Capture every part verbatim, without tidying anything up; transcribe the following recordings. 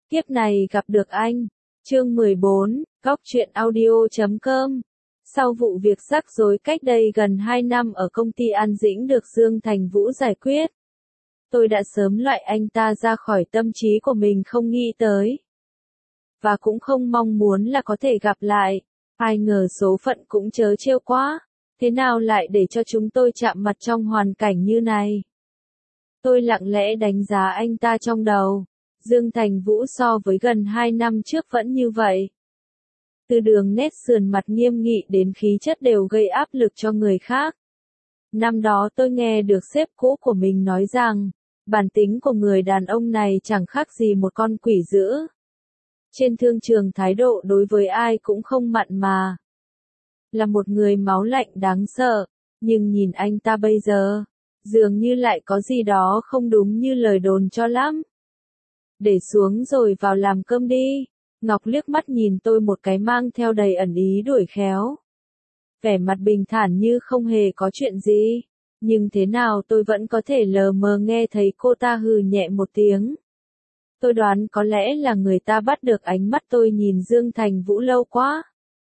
Kiếp này gặp được anh. Chương mười bốn, góc truyện audio chấm com. Sau vụ việc rắc rối cách đây gần hai năm ở công ty An Dĩnh được Dương Thành Vũ giải quyết, tôi đã sớm loại anh ta ra khỏi tâm trí của mình, không nghĩ tới. Và cũng không mong muốn là có thể gặp lại. Ai ngờ số phận cũng trớ trêu quá. Thế nào lại để cho chúng tôi chạm mặt trong hoàn cảnh như này? Tôi lặng lẽ đánh giá anh ta trong đầu. Dương Thành Vũ so với gần hai năm trước vẫn như vậy. Từ đường nét sườn mặt nghiêm nghị đến khí chất đều gây áp lực cho người khác. Năm đó tôi nghe được sếp cũ của mình nói rằng, bản tính của người đàn ông này chẳng khác gì một con quỷ dữ. Trên thương trường thái độ đối với ai cũng không mặn mà. Là một người máu lạnh đáng sợ, nhưng nhìn anh ta bây giờ, dường như lại có gì đó không đúng như lời đồn cho lắm. Để xuống rồi vào làm cơm đi. Ngọc liếc mắt nhìn tôi một cái mang theo đầy ẩn ý đuổi khéo. Vẻ mặt bình thản như không hề có chuyện gì. Nhưng thế nào tôi vẫn có thể lờ mờ nghe thấy cô ta hừ nhẹ một tiếng. Tôi đoán có lẽ là người ta bắt được ánh mắt tôi nhìn Dương Thành Vũ lâu quá,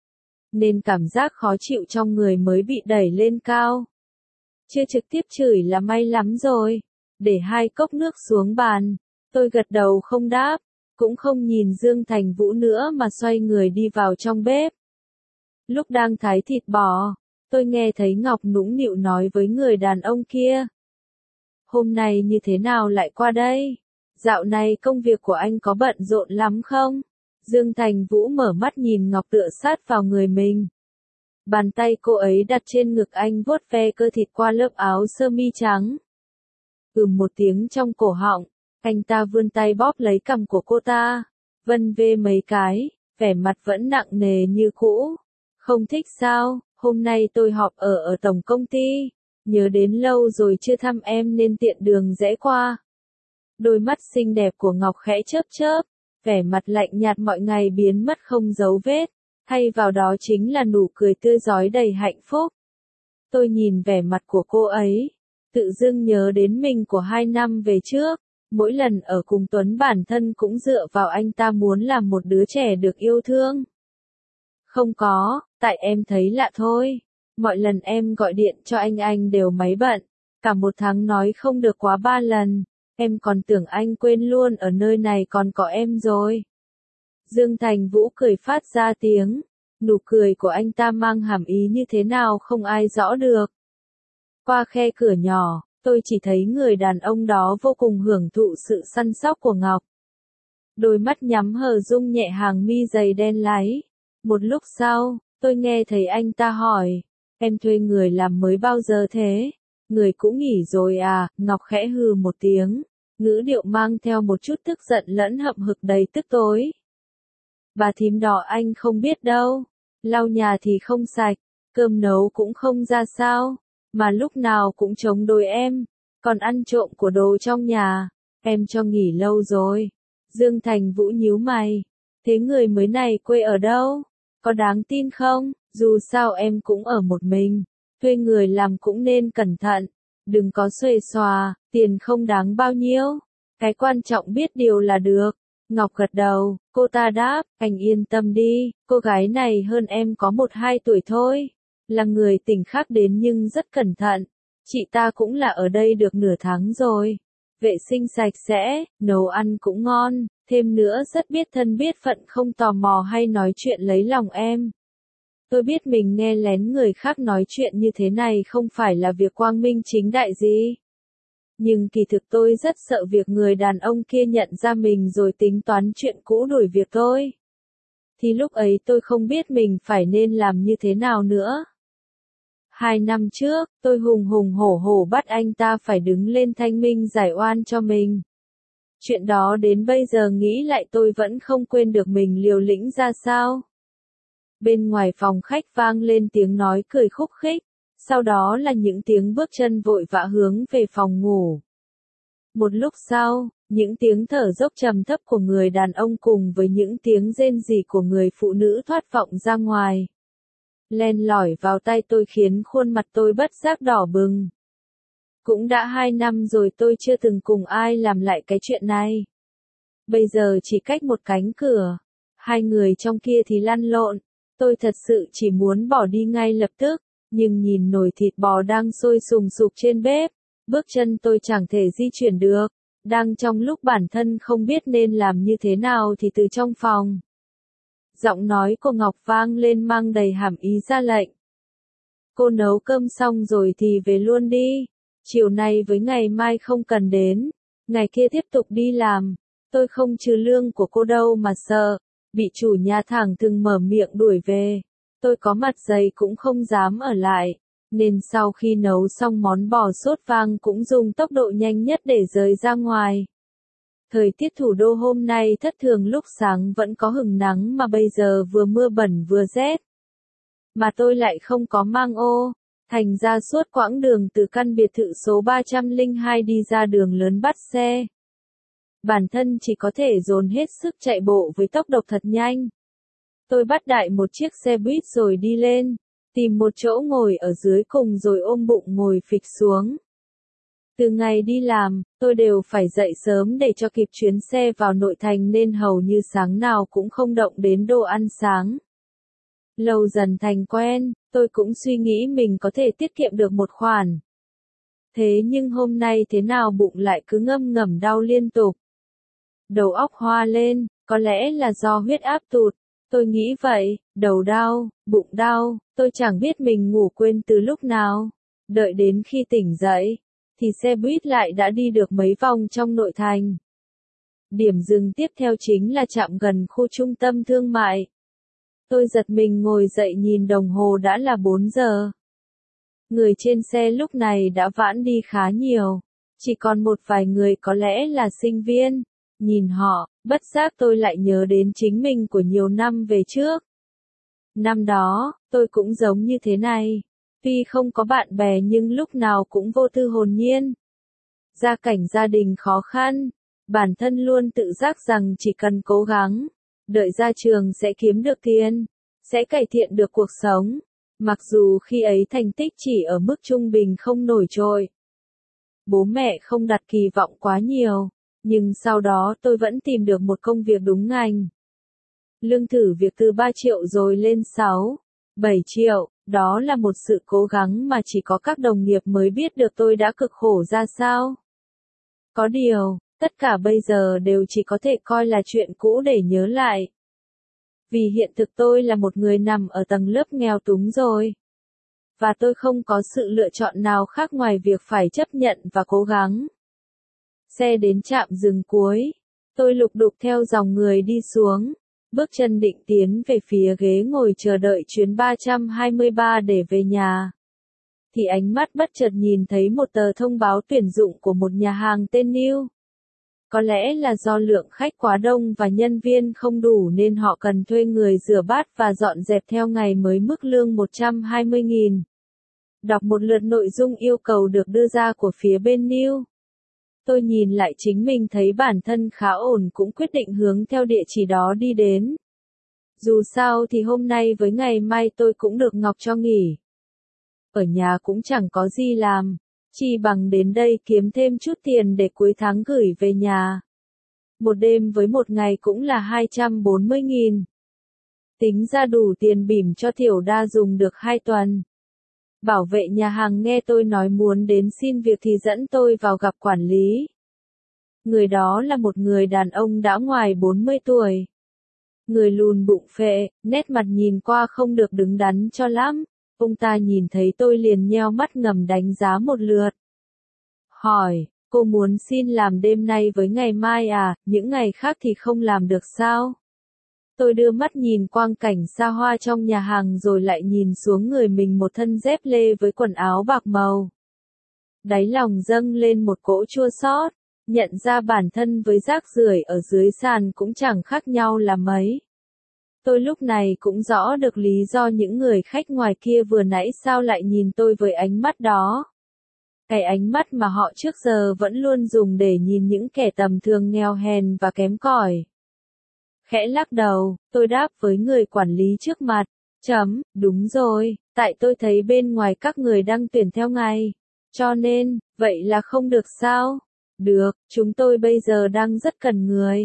nên cảm giác khó chịu trong người mới bị đẩy lên cao. Chưa trực tiếp chửi là may lắm rồi. Để hai cốc nước xuống bàn, tôi gật đầu không đáp, cũng không nhìn Dương Thành Vũ nữa mà xoay người đi vào trong bếp. Lúc đang thái thịt bò, tôi nghe thấy Ngọc nũng nịu nói với người đàn ông kia. Hôm nay như thế nào lại qua đây? Dạo này công việc của anh có bận rộn lắm không? Dương Thành Vũ mở mắt nhìn Ngọc tựa sát vào người mình. Bàn tay cô ấy đặt trên ngực anh vuốt ve cơ thịt qua lớp áo sơ mi trắng. Ừm một tiếng trong cổ họng, anh ta vươn tay bóp lấy cằm của cô ta, vân vê mấy cái, vẻ mặt vẫn nặng nề như cũ. Không thích sao? Hôm nay tôi họp ở ở tổng công ty, nhớ đến lâu rồi chưa thăm em nên tiện đường rẽ qua. Đôi mắt xinh đẹp của Ngọc khẽ chớp chớp, vẻ mặt lạnh nhạt mọi ngày biến mất không dấu vết, thay vào đó chính là nụ cười tươi rói đầy hạnh phúc. Tôi nhìn vẻ mặt của cô ấy, tự dưng nhớ đến mình của hai năm về trước, mỗi lần ở cùng Tuấn bản thân cũng dựa vào anh ta muốn làm một đứa trẻ được yêu thương. Không có, tại em thấy lạ thôi. Mọi lần em gọi điện cho anh anh đều máy bận, cả một tháng nói không được quá ba lần. Em còn tưởng anh quên luôn ở nơi này còn có em rồi. Dương Thành Vũ cười phát ra tiếng. Nụ cười của anh ta mang hàm ý như thế nào không ai rõ được. Qua khe cửa nhỏ, tôi chỉ thấy người đàn ông đó vô cùng hưởng thụ sự săn sóc của Ngọc. Đôi mắt nhắm hờ rung nhẹ hàng mi dày đen láy. Một lúc sau, tôi nghe thấy anh ta hỏi, em thuê người làm mới bao giờ thế? Người cũng nghỉ rồi à? Ngọc khẽ hừ một tiếng, ngữ điệu mang theo một chút tức giận lẫn hậm hực đầy tức tối. Bà thím đó anh không biết đâu, lau nhà thì không sạch, cơm nấu cũng không ra sao, mà lúc nào cũng chống đối em, còn ăn trộm của đồ trong nhà, em cho nghỉ lâu rồi. Dương Thành Vũ nhíu mày, thế người mới này quê ở đâu? Có đáng tin không? Dù sao em cũng ở một mình, thuê người làm cũng nên cẩn thận, đừng có xuề xòa, tiền không đáng bao nhiêu, cái quan trọng biết điều là được. Ngọc gật đầu, cô ta đáp, anh yên tâm đi, cô gái này hơn em có một hai tuổi thôi, là người tỉnh khác đến nhưng rất cẩn thận, chị ta cũng là ở đây được nửa tháng rồi, vệ sinh sạch sẽ, nấu ăn cũng ngon, thêm nữa rất biết thân biết phận không tò mò hay nói chuyện lấy lòng em. Tôi biết mình nghe lén người khác nói chuyện như thế này không phải là việc quang minh chính đại gì. Nhưng kỳ thực tôi rất sợ việc người đàn ông kia nhận ra mình rồi tính toán chuyện cũ đuổi việc tôi. Thì lúc ấy tôi không biết mình phải nên làm như thế nào nữa. Hai năm trước, tôi hùng hùng hổ hổ bắt anh ta phải đứng lên thanh minh giải oan cho mình. Chuyện đó đến bây giờ nghĩ lại tôi vẫn không quên được mình liều lĩnh ra sao. Bên ngoài phòng khách vang lên tiếng nói cười khúc khích, sau đó là những tiếng bước chân vội vã hướng về phòng ngủ. Một lúc sau, những tiếng thở dốc trầm thấp của người đàn ông cùng với những tiếng rên rỉ của người phụ nữ thoát vọng ra ngoài. Len lỏi vào tai tôi khiến khuôn mặt tôi bất giác đỏ bừng. Cũng đã hai năm rồi tôi chưa từng cùng ai làm lại cái chuyện này. bây giờ chỉ cách một cánh cửa. Hai người trong kia thì lăn lộn. Tôi thật sự chỉ muốn bỏ đi ngay lập tức, nhưng nhìn nồi thịt bò đang sôi sùng sục trên bếp, bước chân tôi chẳng thể di chuyển được. Đang trong lúc bản thân không biết nên làm như thế nào thì từ trong phòng, giọng nói của Ngọc vang lên mang đầy hàm ý ra lệnh. Cô nấu cơm xong rồi thì về luôn đi. Chiều nay với ngày mai không cần đến. Ngày kia tiếp tục đi làm. Tôi không trừ lương của cô đâu mà sợ. Bị chủ nhà thẳng thừng mở miệng đuổi về. Tôi có mặt dày cũng không dám ở lại. Nên sau khi nấu xong món bò sốt vang cũng dùng tốc độ nhanh nhất để rời ra ngoài. Thời tiết thủ đô hôm nay thất thường, lúc sáng vẫn có hừng nắng mà bây giờ vừa mưa bẩn vừa rét. Mà tôi lại không có mang ô, thành ra suốt quãng đường từ căn biệt thự số ba trăm lẻ hai đi ra đường lớn bắt xe. Bản thân chỉ có thể dồn hết sức chạy bộ với tốc độ thật nhanh. Tôi bắt đại một chiếc xe buýt rồi đi lên, tìm một chỗ ngồi ở dưới cùng rồi ôm bụng ngồi phịch xuống. Từ ngày đi làm, tôi đều phải dậy sớm để cho kịp chuyến xe vào nội thành nên hầu như sáng nào cũng không động đến đồ ăn sáng. Lâu dần thành quen, tôi cũng suy nghĩ mình có thể tiết kiệm được một khoản. Thế nhưng hôm nay thế nào bụng lại cứ ngâm ngầm đau liên tục. Đầu óc hoa lên, có lẽ là do huyết áp tụt. Tôi nghĩ vậy, đầu đau, bụng đau, tôi chẳng biết mình ngủ quên từ lúc nào. Đợi đến khi tỉnh dậy, thì xe buýt lại đã đi được mấy vòng trong nội thành. Điểm dừng tiếp theo chính là trạm gần khu trung tâm thương mại. Tôi giật mình ngồi dậy nhìn đồng hồ đã là bốn giờ. Người trên xe lúc này đã vãn đi khá nhiều. Chỉ còn một vài người có lẽ là sinh viên. Nhìn họ, bất giác tôi lại nhớ đến chính mình của nhiều năm về trước. Năm đó, tôi cũng giống như thế này. Tuy không có bạn bè nhưng lúc nào cũng vô tư hồn nhiên. Gia cảnh gia đình khó khăn, bản thân luôn tự giác rằng chỉ cần cố gắng, đợi ra trường sẽ kiếm được tiền, sẽ cải thiện được cuộc sống. Mặc dù khi ấy thành tích chỉ ở mức trung bình không nổi trội. Bố mẹ không đặt kỳ vọng quá nhiều, nhưng sau đó tôi vẫn tìm được một công việc đúng ngành. Lương thử việc từ ba triệu rồi lên sáu, bảy triệu, đó là một sự cố gắng mà chỉ có các đồng nghiệp mới biết được tôi đã cực khổ ra sao. Có điều, tất cả bây giờ đều chỉ có thể coi là chuyện cũ để nhớ lại. Vì hiện thực tôi là một người nằm ở tầng lớp nghèo túng rồi. Và tôi không có sự lựa chọn nào khác ngoài việc phải chấp nhận và cố gắng. Xe đến trạm dừng cuối. Tôi lục đục theo dòng người đi xuống. Bước chân định tiến về phía ghế ngồi chờ đợi chuyến ba trăm hai mươi ba để về nhà. Thì ánh mắt bất chợt nhìn thấy một tờ thông báo tuyển dụng của một nhà hàng tên New. Có lẽ là do lượng khách quá đông và nhân viên không đủ nên họ cần thuê người rửa bát và dọn dẹp theo ngày mới, mức lương một trăm hai mươi nghìn. Đọc một lượt nội dung yêu cầu được đưa ra của phía bên New. Tôi nhìn lại chính mình thấy bản thân khá ổn, cũng quyết định hướng theo địa chỉ đó đi đến. Dù sao thì hôm nay với ngày mai tôi cũng được Ngọc cho nghỉ. Ở nhà cũng chẳng có gì làm, chỉ bằng đến đây kiếm thêm chút tiền để cuối tháng gửi về nhà. Một đêm với một ngày cũng là hai trăm bốn mươi nghìn. Tính ra đủ tiền bỉm cho Tiểu Đa dùng được hai tuần. Bảo vệ nhà hàng nghe tôi nói muốn đến xin việc thì dẫn tôi vào gặp quản lý. Người đó là một người đàn ông đã ngoài bốn mươi tuổi. Người lùn bụng phệ, nét mặt nhìn qua không được đứng đắn cho lắm. Ông ta nhìn thấy tôi liền nheo mắt ngầm đánh giá một lượt. Hỏi, cô muốn xin làm đêm nay với ngày mai à, những ngày khác thì không làm được sao? Tôi đưa mắt nhìn quang cảnh xa hoa trong nhà hàng rồi lại nhìn xuống người mình, một thân dép lê với quần áo bạc màu. Đáy lòng dâng lên một cỗ chua xót, nhận ra bản thân với rác rưởi ở dưới sàn cũng chẳng khác nhau là mấy. Tôi lúc này cũng rõ được lý do những người khách ngoài kia vừa nãy sao lại nhìn tôi với ánh mắt đó. Cái ánh mắt mà họ trước giờ vẫn luôn dùng để nhìn những kẻ tầm thường, nghèo hèn và kém cỏi. Khẽ lắc đầu, tôi đáp với người quản lý trước mặt. Chấm, đúng rồi, tại tôi thấy bên ngoài các người đang tuyển theo ngày. Cho nên, vậy là không được sao? Được, chúng tôi bây giờ đang rất cần người.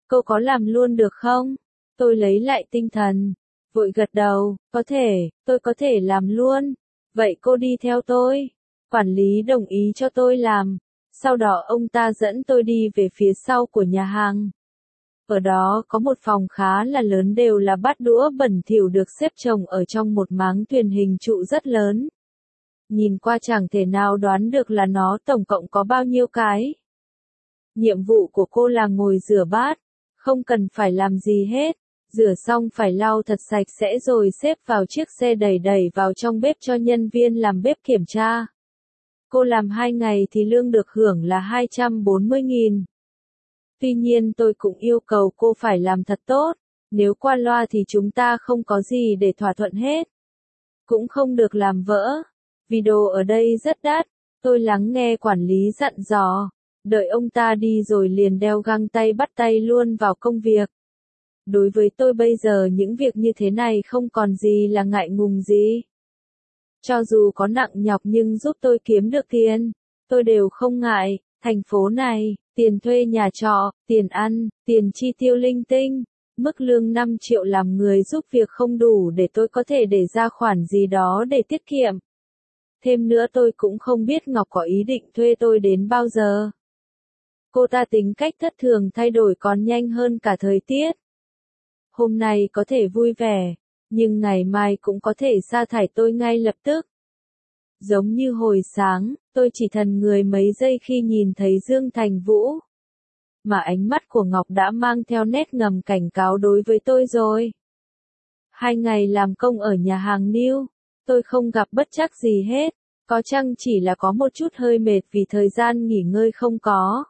Cô có làm luôn được không? Tôi lấy lại tinh thần, vội gật đầu, có thể, tôi có thể làm luôn. Vậy cô đi theo tôi. Quản lý đồng ý cho tôi làm. Sau đó ông ta dẫn tôi đi về phía sau của nhà hàng. Ở đó có một phòng khá là lớn, đều là bát đũa bẩn thỉu được xếp chồng ở trong một máng thuyền hình trụ rất lớn. Nhìn qua chẳng thể nào đoán được là nó tổng cộng có bao nhiêu cái. Nhiệm vụ của cô là ngồi rửa bát, không cần phải làm gì hết. Rửa xong phải lau thật sạch sẽ rồi xếp vào chiếc xe đẩy đẩy vào trong bếp cho nhân viên làm bếp kiểm tra. Cô làm hai ngày thì lương được hưởng là hai trăm bốn mươi nghìn. Tuy nhiên tôi cũng yêu cầu cô phải làm thật tốt, nếu qua loa thì chúng ta không có gì để thỏa thuận hết. Cũng không được làm vỡ, vì đồ ở đây rất đắt. Tôi lắng nghe quản lý dặn dò, đợi ông ta đi rồi liền đeo găng tay bắt tay luôn vào công việc. Đối với tôi bây giờ những việc như thế này không còn gì là ngại ngùng gì. Cho dù có nặng nhọc nhưng giúp tôi kiếm được tiền, tôi đều không ngại. Thành phố này, tiền thuê nhà trọ, tiền ăn, tiền chi tiêu linh tinh, mức lương năm triệu làm người giúp việc không đủ để tôi có thể để ra khoản gì đó để tiết kiệm. Thêm nữa tôi cũng không biết Ngọc có ý định thuê tôi đến bao giờ. Cô ta tính cách thất thường thay đổi còn nhanh hơn cả thời tiết. Hôm nay có thể vui vẻ, nhưng ngày mai cũng có thể sa thải tôi ngay lập tức. Giống như hồi sáng, tôi chỉ thần người mấy giây khi nhìn thấy Dương Thành Vũ. Mà ánh mắt của Ngọc đã mang theo nét ngầm cảnh cáo đối với tôi rồi. Hai ngày làm công ở nhà hàng New, tôi không gặp bất trắc gì hết, có chăng chỉ là có một chút hơi mệt vì thời gian nghỉ ngơi không có.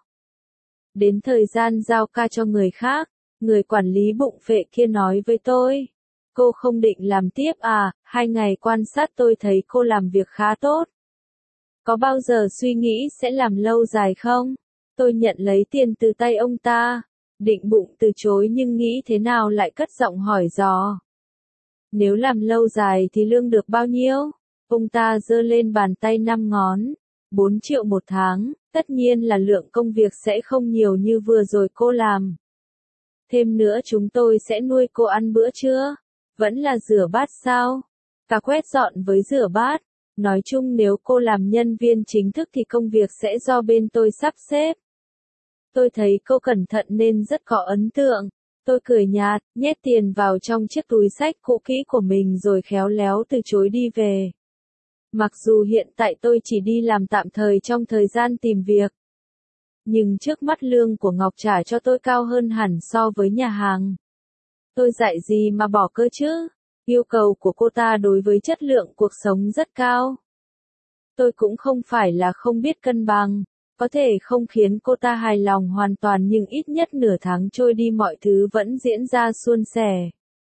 Đến thời gian giao ca cho người khác, người quản lý bụng phệ kia nói với tôi. Cô không định làm tiếp à, hai ngày quan sát tôi thấy cô làm việc khá tốt. Có bao giờ suy nghĩ sẽ làm lâu dài không? Tôi nhận lấy tiền từ tay ông ta, định bụng từ chối nhưng nghĩ thế nào lại cất giọng hỏi dò. Nếu làm lâu dài thì lương được bao nhiêu? Ông ta giơ lên bàn tay năm ngón, bốn triệu một tháng, tất nhiên là lượng công việc sẽ không nhiều như vừa rồi cô làm. Thêm nữa chúng tôi sẽ nuôi cô ăn bữa trưa. Vẫn là rửa bát sao? Cả quét dọn với rửa bát. Nói chung nếu cô làm nhân viên chính thức thì công việc sẽ do bên tôi sắp xếp. Tôi thấy cô cẩn thận nên rất có ấn tượng. Tôi cười nhạt, nhét tiền vào trong chiếc túi xách cũ kỹ của mình rồi khéo léo từ chối đi về. Mặc dù hiện tại tôi chỉ đi làm tạm thời trong thời gian tìm việc. Nhưng trước mắt lương của Ngọc trả cho tôi cao hơn hẳn so với nhà hàng. Tôi dạy gì mà bỏ cơ chứ? Yêu cầu của cô ta đối với chất lượng cuộc sống rất cao. Tôi cũng không phải là không biết cân bằng, có thể không khiến cô ta hài lòng hoàn toàn nhưng ít nhất nửa tháng trôi đi mọi thứ vẫn diễn ra suôn sẻ.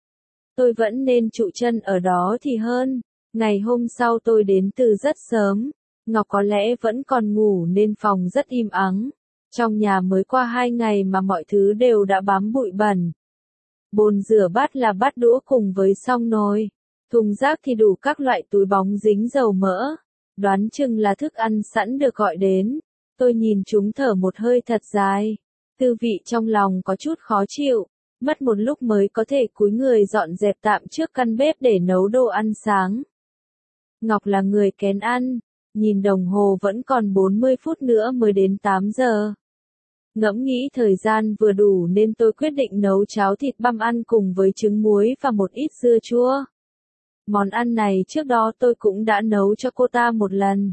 Tôi vẫn nên trụ chân ở đó thì hơn. Ngày hôm sau tôi đến từ rất sớm, Ngọc có lẽ vẫn còn ngủ nên phòng rất im ắng. Trong nhà mới qua hai ngày mà mọi thứ đều đã bám bụi bẩn. Bồn rửa bát là bát đũa cùng với song nồi. Thùng rác thì đủ các loại túi bóng dính dầu mỡ. Đoán chừng là thức ăn sẵn được gọi đến. Tôi nhìn chúng thở một hơi thật dài. Tư vị trong lòng có chút khó chịu. Mất một lúc mới có thể cúi người dọn dẹp tạm trước căn bếp để nấu đồ ăn sáng. Ngọc là người kén ăn. Nhìn đồng hồ vẫn còn bốn mươi phút nữa mới đến tám giờ. Ngẫm nghĩ thời gian vừa đủ nên tôi quyết định nấu cháo thịt băm ăn cùng với trứng muối và một ít dưa chua. Món ăn này trước đó tôi cũng đã nấu cho cô ta một lần.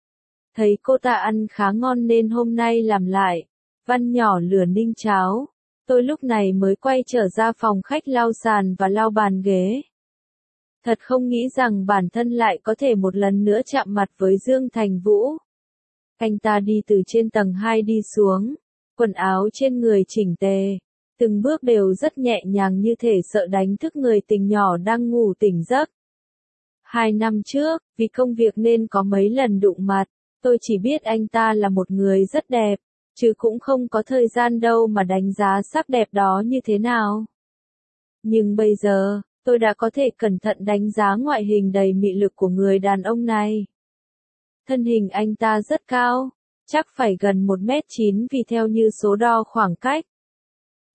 Thấy cô ta ăn khá ngon nên hôm nay làm lại. Văn nhỏ lửa ninh cháo. Tôi lúc này mới quay trở ra phòng khách lau sàn và lau bàn ghế. Thật không nghĩ rằng bản thân lại có thể một lần nữa chạm mặt với Dương Thành Vũ. Anh ta đi từ trên tầng hai đi xuống. Quần áo trên người chỉnh tề, từng bước đều rất nhẹ nhàng như thể sợ đánh thức người tình nhỏ đang ngủ tỉnh giấc. Hai năm trước, vì công việc nên có mấy lần đụng mặt, tôi chỉ biết anh ta là một người rất đẹp, chứ cũng không có thời gian đâu mà đánh giá sắc đẹp đó như thế nào. Nhưng bây giờ, tôi đã có thể cẩn thận đánh giá ngoại hình đầy mị lực của người đàn ông này. Thân hình anh ta rất cao. Chắc phải gần một mét chín vì theo như số đo khoảng cách.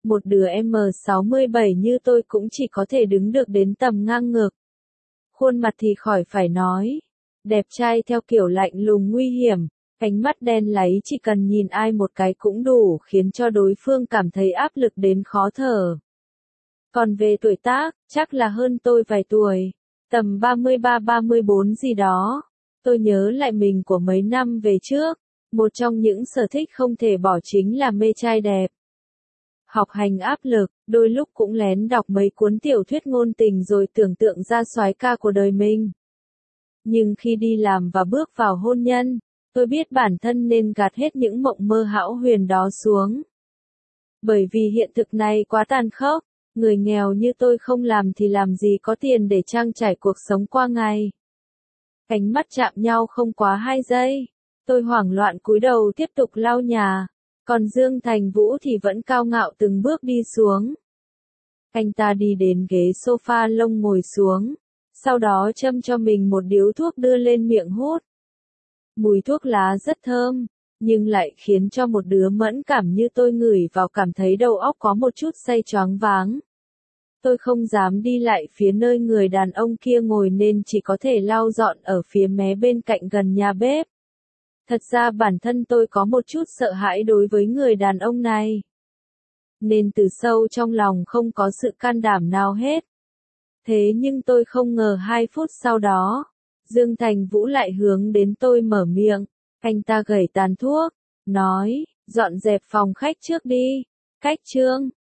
Một đứa em sáu mươi bảy như tôi cũng chỉ có thể đứng được đến tầm ngang ngực. Khuôn mặt thì khỏi phải nói. Đẹp trai theo kiểu lạnh lùng nguy hiểm, ánh mắt đen láy chỉ cần nhìn ai một cái cũng đủ khiến cho đối phương cảm thấy áp lực đến khó thở. Còn về tuổi tác, chắc là hơn tôi vài tuổi, tầm ba mươi ba ba mươi bốn gì đó. Tôi nhớ lại mình của mấy năm về trước, một trong những sở thích không thể bỏ chính là mê trai đẹp. Học hành áp lực, đôi lúc cũng lén đọc mấy cuốn tiểu thuyết ngôn tình rồi tưởng tượng ra soái ca của đời mình. Nhưng khi đi làm và bước vào hôn nhân, tôi biết bản thân nên gạt hết những mộng mơ hão huyền đó xuống. Bởi vì hiện thực này quá tàn khốc, người nghèo như tôi không làm thì làm gì có tiền để trang trải cuộc sống qua ngày. Ánh mắt chạm nhau không quá hai giây, tôi hoảng loạn cúi đầu tiếp tục lau nhà, còn Dương Thành Vũ thì vẫn cao ngạo từng bước đi xuống. Anh ta đi đến ghế sofa lông ngồi xuống, sau đó châm cho mình một điếu thuốc đưa lên miệng hút. Mùi thuốc lá rất thơm, nhưng lại khiến cho một đứa mẫn cảm như tôi ngửi vào cảm thấy đầu óc có một chút say choáng váng. Tôi không dám đi lại phía nơi người đàn ông kia ngồi nên chỉ có thể lau dọn ở phía mé bên cạnh gần nhà bếp. Thật ra bản thân tôi có một chút sợ hãi đối với người đàn ông này. Nên từ sâu trong lòng không có sự can đảm nào hết. Thế nhưng tôi không ngờ hai phút sau đó, Dương Thành Vũ lại hướng đến tôi mở miệng. Anh ta gẩy tàn thuốc, nói, dọn dẹp phòng khách trước đi. Cách chương